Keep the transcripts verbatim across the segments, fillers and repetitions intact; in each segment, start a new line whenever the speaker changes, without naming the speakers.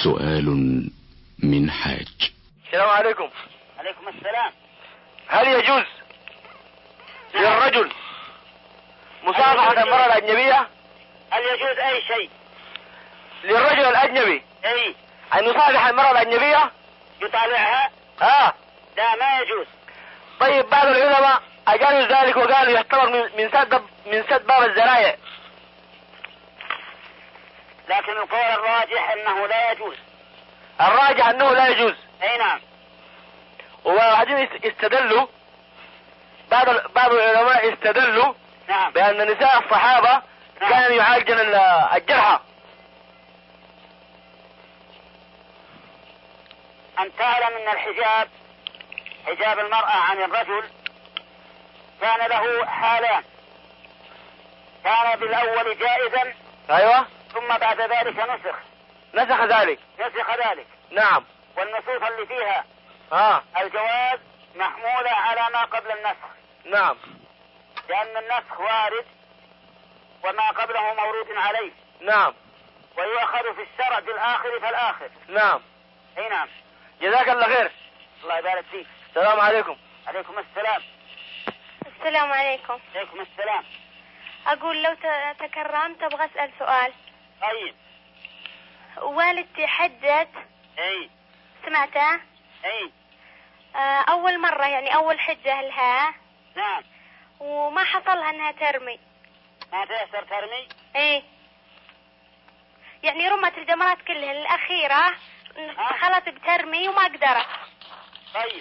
سؤال من حاج.
السلام عليكم.
عليكم السلام.
هل يجوز للرجل مصافحة المرأة الأجنبية؟
هل يجوز أي شيء
للرجل الأجنبي
أي
أن يصافح المرأة الأجنبية؟
يطالعها؟
آه
لا، ما يجوز.
طيب بعض العلماء أجازوا ذلك وقالوا يعتبر من سد من سد باب الذرائع،
لكن القول الراجح أنه لا يجوز.
الراجح أنه لا يجوز.
أي نعم.
وبعدين استدلوا بعض بعض العلماء استدلوا
نعم.
بأن نساء الصحابة
نعم.
كانوا يعالجن الجرحى.
أن تعلم أن الحجاب، حجاب المرأة عن الرجل، كان له حالان. كان بالأول جائزا.
أيوة.
ثم بعد ذلك نسخ.
نسخ ذلك.
نسخ ذلك.
نعم.
والنصوص اللي فيها
آه.
الجواز محمولة على ما قبل النسخ.
نعم.
لأن النسخ وارد وما قبله مورود عليه.
نعم.
ويؤخذ في الشرع بالآخر فالآخر.
نعم.
اي نعم.
جزاك الله خير.
الله يبارك فيك.
السلام عليكم.
عليكم السلام.
السلام عليكم.
عليكم السلام.
أقول لو تكرمت أبغى أسأل سؤال.
طيب.
والدتي حجت.
اي.
سمعتها؟
اي.
آه أول مرة يعني أول حجة لها.
نعم.
وما حصلها أنها ترمي.
ما تيسر ترمي؟
ايه. يعني رمت الجمرات كلها الأخيرة دخلت بترمي وما قدرت.
طيب.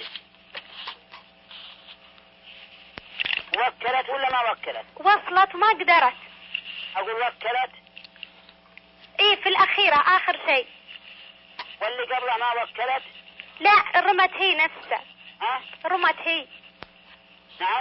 وكلت ولا ما وكلت؟
وصلت وما قدرت.
أقول وكلت؟
ايه في الأخيرة آخر شيء.
واللي قبلها ما وكلت؟
لا رمت هي نفسها.
ها؟
رمت هي.
نعم.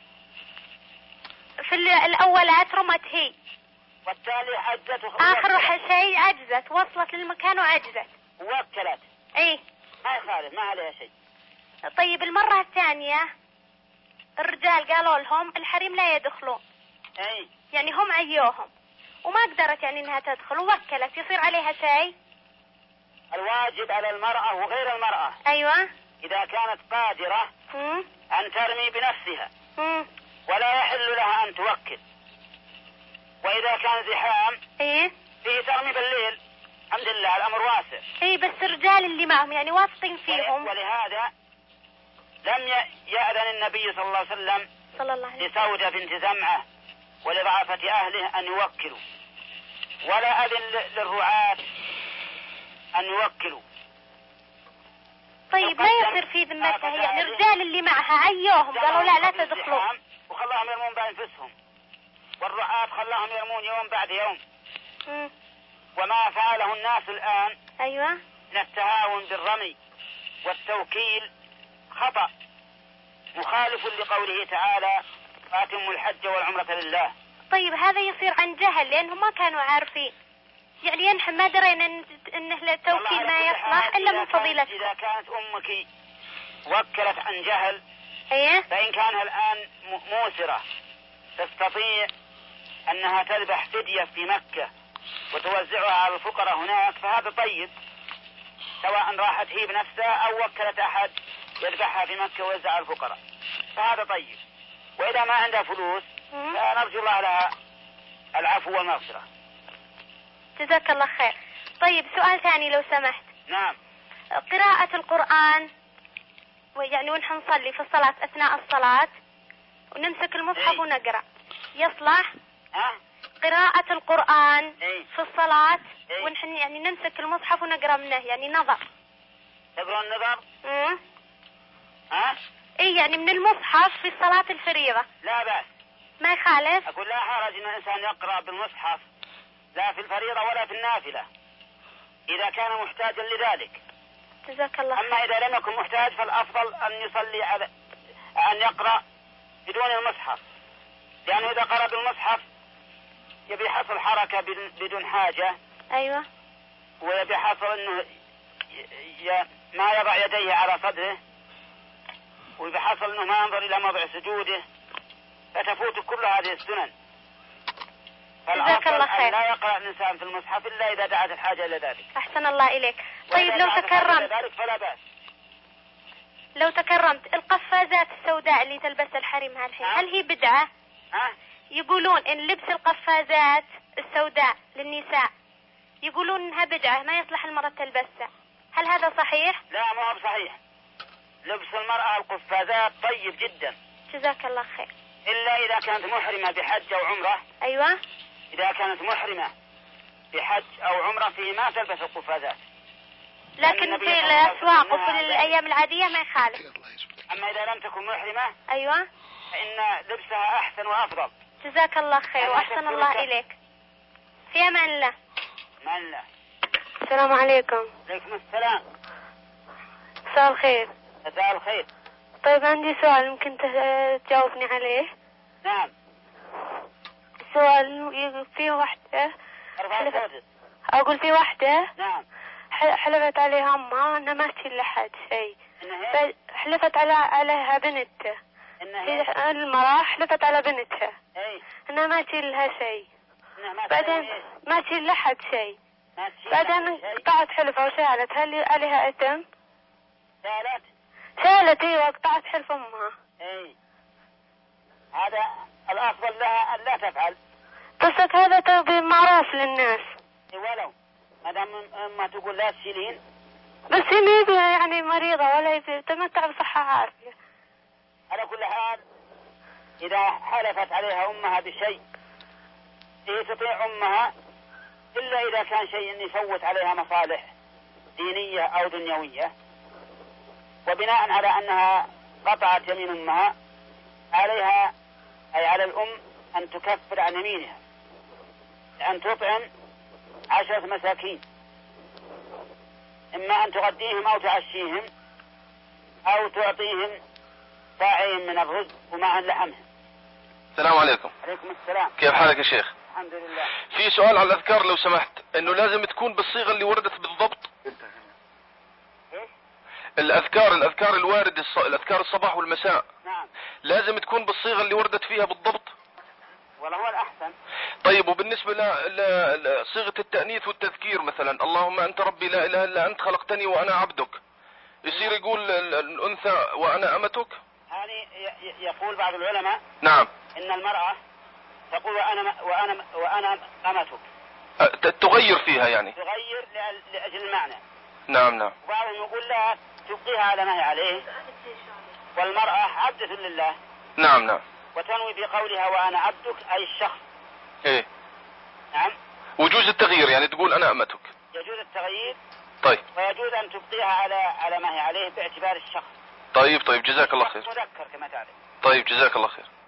في الأولات رمت هي.
والتالي عجزت.
آخر شيء عجزت، وصلت للمكان وعجزت.
ووكلت.
ايه.
ما يخالف، ما عليها شيء.
طيب المرة الثانية الرجال قالوا لهم الحريم لا يدخلون.
اي.
يعني هم عيوهم وما قدرت يعني انها تدخل ووكلت، يصير عليها شيء؟
الواجب على المرأة وغير المرأة.
ايوه.
اذا كانت قادرة
مم.
ان ترمي بنفسها.
مم.
ولا يحل لها ان توكل. واذا كان زحام
ايه
فيه ترمي بالليل. الحمد لله الامر واسع.
ايه بس الرجال اللي معهم يعني واثقين فيهم.
ولهذا لم يأذن النبي صلى الله عليه وسلم
صلى الله عليه وسلم
لسودة بنت زمعة ولضعفة أهله أن يوكلوا، ولا أذن للرعاة أن يوكلوا.
طيب لا يصير في ذمتها يعني الرجال اللي معها عيوهم قالوا لا لا تدخلوا
وخلاهم يرمون بأنفسهم، والرعاة خلاهم يرمون يوم بعد يوم.
م.
وما فعله الناس الآن
أيوة
من التهاون بالرمي والتوكيل خطأ مخالف لقوله تعالى فاتموا الحج والعمرة لله.
طيب هذا يصير عن جهل لأنهم ما كانوا عارفين، يعني ينحن ما درينا إن التوكيل ما يصلح إلا من فضيلتكم.
إذا كانت أمك وكلت عن جهل
ايه
فإن كانها الآن موسرة تستطيع أنها تذبح فدية في مكة وتوزعها على الفقراء هناك فهذا طيب، سواء راحت هي بنفسها أو وكلت أحد يذبحها في مكة ويوزعها على الفقراء فهذا طيب. وإذا ما عندها فلوس فنرجو الله لها العفو والمغفرة.
جزاك الله خير. طيب سؤال ثاني لو سمحت.
نعم.
قراءة القرآن يعني ونحن نصلي في الصلاة أثناء الصلاة ونمسك المصحف
إيه؟
ونقرأ يصلح؟
ها؟
قراءة القرآن
إيه؟
في الصلاة
إيه؟
ونحن يعني نمسك المصحف ونقرأ منه يعني نظر.
تقرأ النظر؟
امم
ها؟
اي يعني من المصحف في الصلاة الفريضة.
لا بأس.
ما يخالف؟
أقول لا حرج أن الإنسان يقرأ بالمصحف لا في الفريضة ولا في النافلة إذا كان محتاجا لذلك.
جزاك الله.
أما إذا لم يكن محتاج فالأفضل أن يصلي على أن يقرأ بدون المصحف، لأنه إذا قرأ بالمصحف يبي حصل حركة بدون حاجة.
أيوة.
ويبي حصل أنه ي... ما يضع يديه على صدره، ويبي حصل أنه ما ينظر إلى موضع سجوده، فتفوت كل هذه السنن.
جزاك الله خير.
لا يقرأ الإنسان في المصحف إلا إذا دعت الحاجة إلى ذلك.
أحسن الله إليك. طيب لو تكرمت
ذلك فلا بأس.
لو تكرمت القفازات السوداء اللي تلبسها الحريم هالحين هل هي بدعة؟
ها؟
يقولون إن لبس القفازات السوداء للنساء يقولون إنها بدعة ما يصلح المرأة تلبسها، هل هذا صحيح؟
لا ما هو بصحيح. لبس المرأة القفازات طيب جدا.
جزاك الله خير.
إلا إذا كانت محرمة بحج أو عمرة.
أيوة.
إذا كانت محرمة بحج أو عمرة فيه ما تلبس القفازات.
لكن في الأسواق وفي الأيام العادية ما يخالف.
أما إذا لم تكن محرمة.
أيوة.
فإن لبسها أحسن وأفضل.
جزاك الله خير وأحسن الله إليك. في أمان الله.
أمان الله.
السلام عليكم.
عليكم السلام.
مساء الخير.
مساء الخير.
طيب عندي سؤال ممكن تجاوبني عليه؟
نعم.
السؤال فيه واحدة
حلفت.
أقول في واحدة.
نعم.
حلفت عليها أمها أنها ما تشيل لحد شيء. حلفت على عليها بنتها. في المرأة حلفت على بنتها.
أي.
أنها ما تشيل لها شيء.
ما
بعدين ما تشيل لحد شيء. بعدين قطعت حلفها وشالت، هل عليها إثم؟
شالت.
شالت ايوه قطعت حلف امها.
اي. هذا الافضل لها ان لا تفعل.
قصة هذا تبي معروف للناس.
ولو ما دام ما تقول لا تشيلين.
بس هي ما يعني مريضة ولا تمتع بصحة عافية.
على كل حال اذا حلفت عليها امها بشيء هي تطيع امها الا اذا كان شيء يفوت عليها مصالح دينية او دنيوية، وبناء على أنها قطعت يمين أمها عليها أي على الأم أن تكفر عن يمينها، أن تطعم عشرة مساكين، إما أن تغديهم أو تعشيهم أو تعطيهم ساعين من الرز ومع لحمهم.
السلام عليكم.
عليكم السلام.
كيف حالك يا شيخ؟
الحمد لله.
في سؤال على الأذكار لو سمحت، إنه لازم تكون بالصيغة اللي وردت بالضبط. الأذكار الأذكار الواردة الص... الأذكار الصباح والمساء.
نعم.
لازم تكون بالصيغة اللي وردت فيها بالضبط.
ولا هو الأحسن.
طيب وبالنسبة لصيغة التأنيث والتذكير مثلا اللهم أنت ربي لا إله إلا أنت خلقتني وأنا عبدك، يصير يقول الأنثى وأنا أمتك؟
هذه يقول بعض العلماء.
نعم.
إن المرأة تقول وأنا وأنا وأنا أمتك.
تغير فيها يعني.
تغير لأجل المعنى.
نعم نعم.
وبعضهم يقول لها تبقيها على ما هي عليه، والمرأة عبدة لله.
نعم نعم.
وتنوي بقولها وأنا عبدك أي الشخص.
إيه.
نعم.
وجوز التغيير يعني تقول أنا أمتك.
يجوز التغيير.
طيب.
ويجوز أن تبقيها على على ما هي عليه باعتبار الشخص.
طيب طيب جزاك الله خير.
مذكر كما تعرف.
طيب جزاك الله خير.